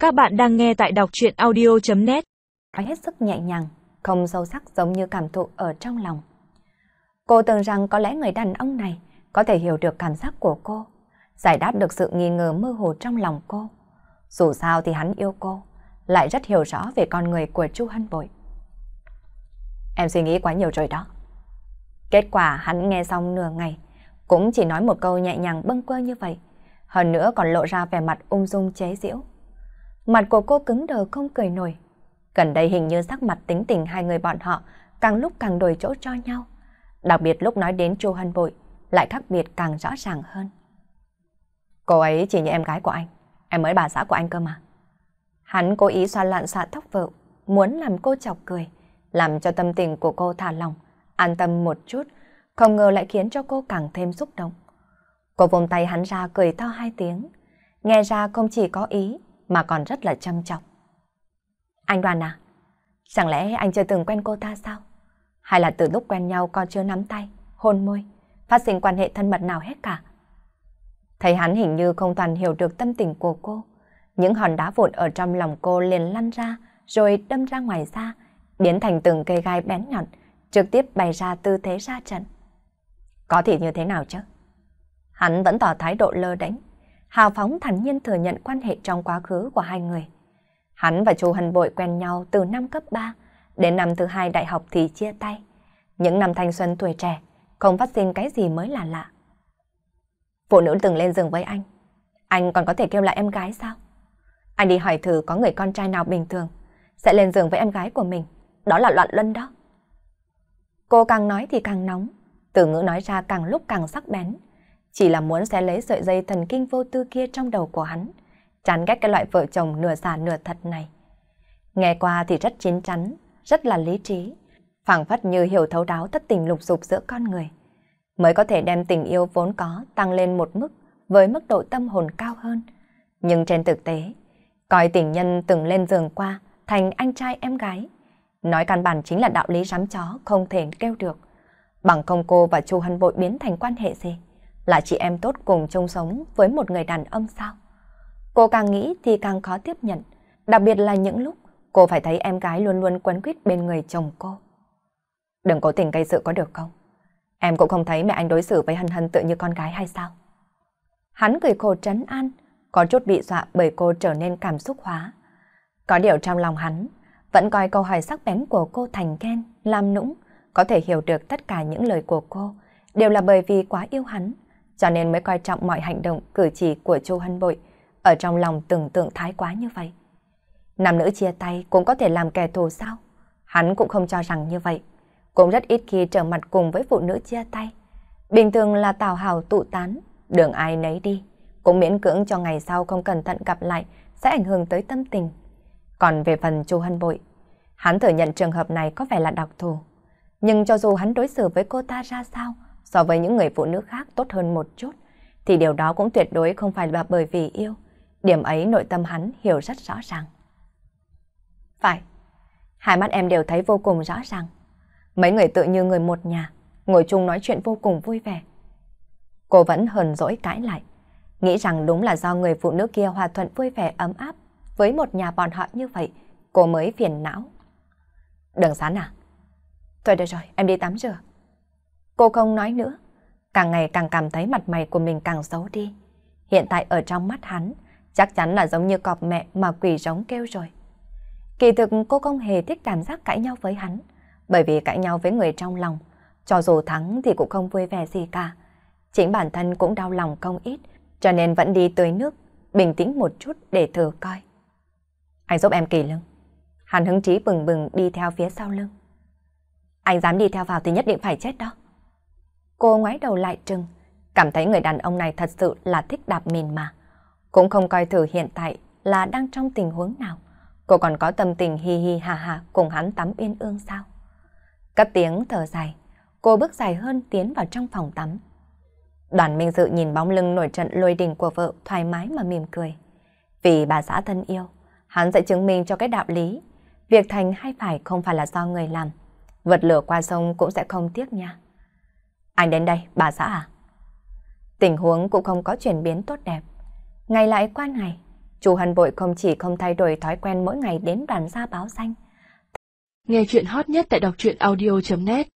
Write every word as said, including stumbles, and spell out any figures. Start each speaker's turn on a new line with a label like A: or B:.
A: Các bạn đang nghe tại đọc truyện audio chấm net.
B: Hết sức nhẹ nhàng, không sâu sắc giống như cảm thụ ở trong lòng. Cô tưởng rằng có lẽ người đàn ông này có thể hiểu được cảm giác của cô, giải đáp được sự nghi ngờ mơ hồ trong lòng cô. Dù sao thì hắn yêu cô, lại rất hiểu rõ về con người của Chu Hân Bội. Em suy nghĩ quá nhiều rồi đó. Kết quả hắn nghe xong nửa ngày, cũng chỉ nói một câu nhẹ nhàng bâng quơ như vậy. Hơn nữa còn lộ ra vẻ mặt ung dung chế giễu. Mặt của cô cứng đờ không cười nổi. Gần đây hình như sắc mặt tính tình hai người bọn họ càng lúc càng đổi chỗ cho nhau. Đặc biệt lúc nói đến Chu Hân Bội lại khác biệt càng rõ ràng hơn. Cô ấy chỉ như em gái của anh, em mới bà xã của anh cơ mà. Hắn cố ý xoa loạn xạ tóc vợ, muốn làm cô chọc cười, làm cho tâm tình của cô thả lỏng, an tâm một chút, không ngờ lại khiến cho cô càng thêm xúc động. Cô vùng tay hắn ra cười to hai tiếng, nghe ra không chỉ có ý mà còn rất là chăm chọc. Anh Đoàn à, chẳng lẽ anh chưa từng quen cô ta sao? Hay là từ lúc quen nhau còn chưa nắm tay, hôn môi, phát sinh quan hệ thân mật nào hết cả? Thấy hắn hình như không toàn hiểu được tâm tình của cô, những hòn đá vụn ở trong lòng cô liền lăn ra rồi đâm ra ngoài da, biến thành từng cây gai bén nhọn, trực tiếp bày ra tư thế ra trận. Có thể như thế nào chứ? Hắn vẫn tỏ thái độ lơ đễnh, hào phóng thản nhiên thừa nhận quan hệ trong quá khứ của hai người. Hắn và Chu Hân Bội quen nhau từ năm cấp ba đến năm thứ hai đại học thì chia tay. Những năm thanh xuân tuổi trẻ, không phát sinh cái gì mới là lạ. Phụ nữ từng lên giường với anh, anh còn có thể kêu là em gái sao? Anh đi hỏi thử có người con trai nào bình thường sẽ lên giường với em gái của mình, đó là loạn luân đó. Cô càng nói thì càng nóng, từ ngữ nói ra càng lúc càng sắc bén. Chỉ là muốn xé lấy sợi dây thần kinh vô tư kia trong đầu của hắn, chán ghét cái loại vợ chồng nửa giả nửa thật này. Nghe qua thì rất chín chắn, rất là lý trí, phảng phất như hiểu thấu đáo tất tình lục dục giữa con người, mới có thể đem tình yêu vốn có tăng lên một mức với mức độ tâm hồn cao hơn. Nhưng trên thực tế, coi tình nhân từng lên giường qua thành anh trai em gái, nói căn bản chính là đạo lý rắm chó không thể kêu được. Bằng không cô và Chu Hân Bội biến thành quan hệ gì? Là chị em tốt cùng chung sống với một người đàn ông sao? Cô càng nghĩ thì càng khó tiếp nhận, đặc biệt là những lúc cô phải thấy em gái luôn luôn quấn quýt bên người chồng cô. Đừng cố tình gây sự có được không? Em cũng không thấy mẹ anh đối xử với Hân Hân tự như con gái hay sao? Hắn cười khổ trấn an, có chút bị dọa bởi cô trở nên cảm xúc hóa. Có điều trong lòng hắn vẫn coi câu hỏi sắc bén của cô thành ghen, làm nũng, có thể hiểu được tất cả những lời của cô đều là bởi vì quá yêu hắn, cho nên mới coi trọng mọi hành động cử chỉ của Chu Hân Bội, ở trong lòng tưởng tượng thái quá như vậy. Nam nữ chia tay cũng có thể làm kẻ thù sao? Hắn cũng không cho rằng như vậy, cũng rất ít khi trở mặt cùng với phụ nữ chia tay. Bình thường là tào hào tụ tán, đường ai nấy đi, cũng miễn cưỡng cho ngày sau không cẩn thận gặp lại sẽ ảnh hưởng tới tâm tình. Còn về phần Chu Hân Bội, hắn thừa nhận trường hợp này có vẻ là đặc thù, nhưng cho dù hắn đối xử với cô ta ra sao so với những người phụ nữ khác tốt hơn một chút, thì điều đó cũng tuyệt đối không phải là bởi vì yêu. Điểm ấy nội tâm hắn hiểu rất rõ ràng. Phải, hai mắt em đều thấy vô cùng rõ ràng. Mấy người tự như người một nhà, ngồi chung nói chuyện vô cùng vui vẻ. Cô vẫn hờn dỗi cãi lại, nghĩ rằng đúng là do người phụ nữ kia hòa thuận vui vẻ ấm áp với một nhà bọn họ như vậy, cô mới phiền não. Đường Sán à? Thôi được rồi, em đi tắm rửa. Cô không nói nữa, càng ngày càng cảm thấy mặt mày của mình càng xấu đi. Hiện tại ở trong mắt hắn, chắc chắn là giống như cọp mẹ mà quỷ giống kêu rồi. Kỳ thực cô không hề thích cảm giác cãi nhau với hắn, bởi vì cãi nhau với người trong lòng, cho dù thắng thì cũng không vui vẻ gì cả. Chính bản thân cũng đau lòng không ít, cho nên vẫn đi tưới nước, bình tĩnh một chút để thử coi. Anh giúp em kỳ lưng. Hắn hứng chí bừng bừng đi theo phía sau lưng. Anh dám đi theo vào thì nhất định phải chết đó. Cô ngoái đầu lại trừng, cảm thấy người đàn ông này thật sự là thích đạp mìn mà. Cũng không coi thử hiện tại là đang trong tình huống nào. Cô còn có tâm tình hi hi hà hà cùng hắn tắm uyên ương sao? Cất tiếng thở dài, cô bước dài hơn tiến vào trong phòng tắm. Đoàn Minh Dự nhìn bóng lưng nổi trận lôi đình của vợ thoải mái mà mỉm cười. Vì bà xã thân yêu, hắn sẽ chứng minh cho cái đạo lý. Việc thành hay phải không phải là do người làm. Vật lửa qua sông cũng sẽ không tiếc nha. Anh đến đây, bà xã à? Tình huống cũng không có chuyển biến tốt đẹp. Ngày lại qua ngày, Chu Hân Bội không chỉ không thay đổi thói quen mỗi ngày đến đoàn gia báo danh.
A: Nghe chuyện hot nhất tại đọc truyện audio chấm net